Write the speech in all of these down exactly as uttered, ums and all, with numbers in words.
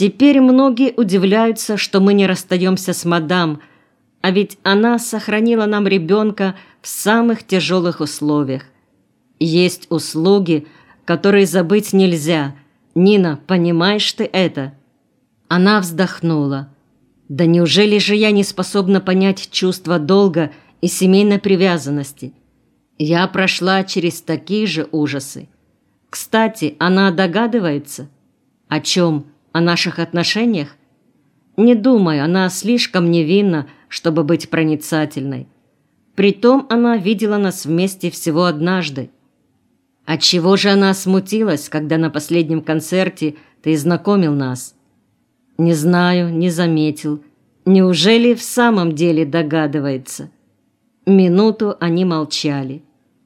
Теперь многие удивляются, что мы не расстаемся с мадам, а ведь она сохранила нам ребенка в самых тяжелых условиях. Есть услуги, которые забыть нельзя. Нина, понимаешь ты это?» Она вздохнула. «Да неужели же я не способна понять чувство долга и семейной привязанности? Я прошла через такие же ужасы. Кстати, она догадывается? О чем? О наших отношениях? Не думаю, она слишком невинна, чтобы быть проницательной. Притом она видела нас вместе всего однажды. Отчего же она смутилась, когда на последнем концерте ты знакомил нас?» «Не знаю, не заметил. Неужели в самом деле догадывается?» Минуту они молчали.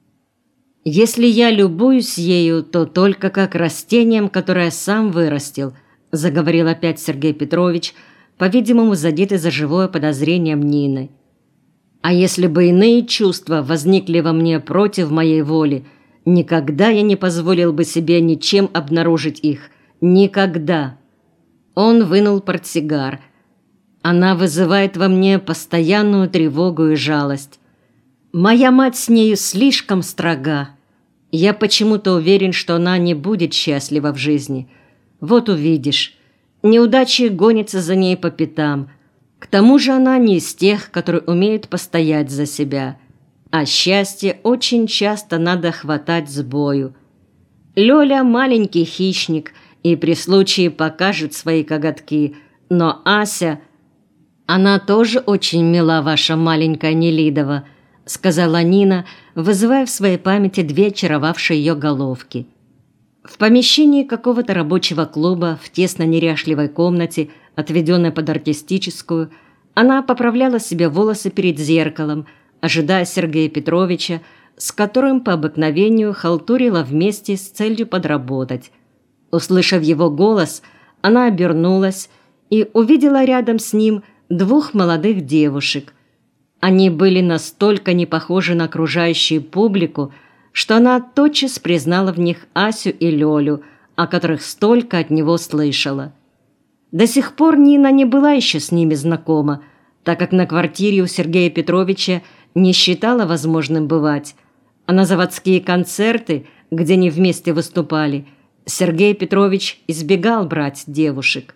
«Если я любуюсь ею, то только как растением, которое сам вырастил», заговорил опять Сергей Петрович, по-видимому, задетый за живое подозрением Нины. «А если бы иные чувства возникли во мне против моей воли, никогда я не позволил бы себе ничем обнаружить их. Никогда!» Он вынул портсигар. «Она вызывает во мне постоянную тревогу и жалость. Моя мать с нею слишком строга. Я почему-то уверен, что она не будет счастлива в жизни. Вот увидишь. Неудачи гонятся за ней по пятам. К тому же она не из тех, которые умеют постоять за себя. А счастье очень часто надо хватать с бою. Лёля – маленький хищник и при случае покажет свои коготки, но Ася... Она тоже очень мила, ваша маленькая Нелидова», сказала Нина, вызывая в своей памяти две очаровавшие ее головки. В помещении какого-то рабочего клуба, в тесно-неряшливой комнате, отведенной под артистическую, она поправляла себе волосы перед зеркалом, ожидая Сергея Петровича, с которым по обыкновению халтурила вместе с целью подработать. Услышав его голос, она обернулась и увидела рядом с ним двух молодых девушек. Они были настолько не похожи на окружающую публику, что она тотчас признала в них Асю и Лёлю, о которых столько от него слышала. До сих пор Нина не была еще с ними знакома, так как на квартире у Сергея Петровича не считала возможным бывать, а на заводские концерты, где они вместе выступали, Сергей Петрович избегал брать девушек.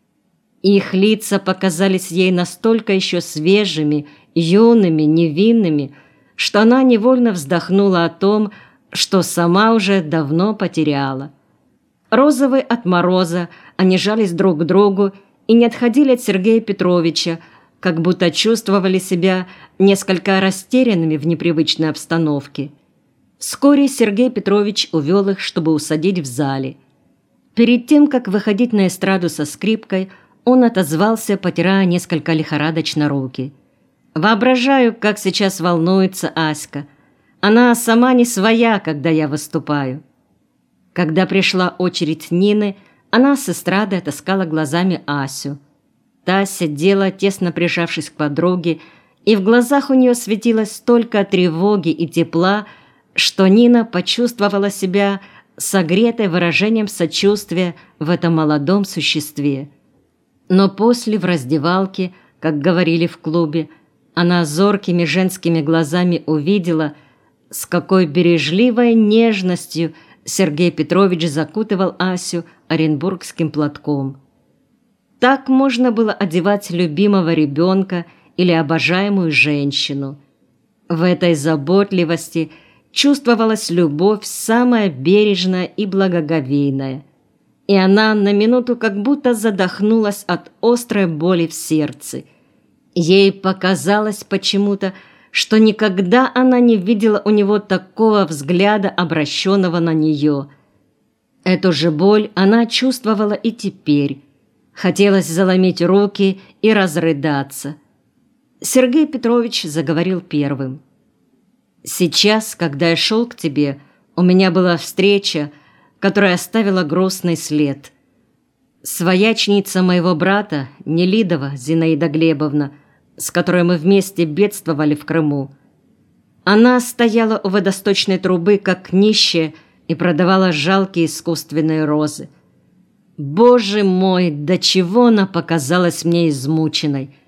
Их лица показались ей настолько еще свежими, юными, невинными, что она невольно вздохнула о том, что сама уже давно потеряла. Розовые от мороза, они жались друг к другу и не отходили от Сергея Петровича, как будто чувствовали себя несколько растерянными в непривычной обстановке. Вскоре Сергей Петрович увел их, чтобы усадить в зале. Перед тем, как выходить на эстраду со скрипкой, он отозвался, потирая несколько лихорадочно руки. «Воображаю, как сейчас волнуется Аська. Она сама не своя, когда я выступаю». Когда пришла очередь Нины, она с эстрады отыскала глазами Асю. Та сидела, тесно прижавшись к подруге, и в глазах у нее светилось столько тревоги и тепла, что Нина почувствовала себя согретой выражением сочувствия в этом молодом существе. Но после в раздевалке, как говорили в клубе, она зоркими женскими глазами увидела, с какой бережливой нежностью Сергей Петрович закутывал Асю оренбургским платком. Так можно было одевать любимого ребенка или обожаемую женщину. В этой заботливости чувствовалась любовь самая бережная и благоговейная, и она на минуту как будто задохнулась от острой боли в сердце. Ей показалось почему-то, что никогда она не видела у него такого взгляда, обращенного на нее. Эту же боль она чувствовала и теперь. Хотелось заломить руки и разрыдаться. Сергей Петрович заговорил первым. «Сейчас, когда я шел к тебе, у меня была встреча, которая оставила грустный след. Своячница моего брата, Нелидова Зинаида Глебовна, с которой мы вместе бедствовали в Крыму. Она стояла у водосточной трубы, как нищая, и продавала жалкие искусственные розы. Боже мой, до чего она показалась мне измученной.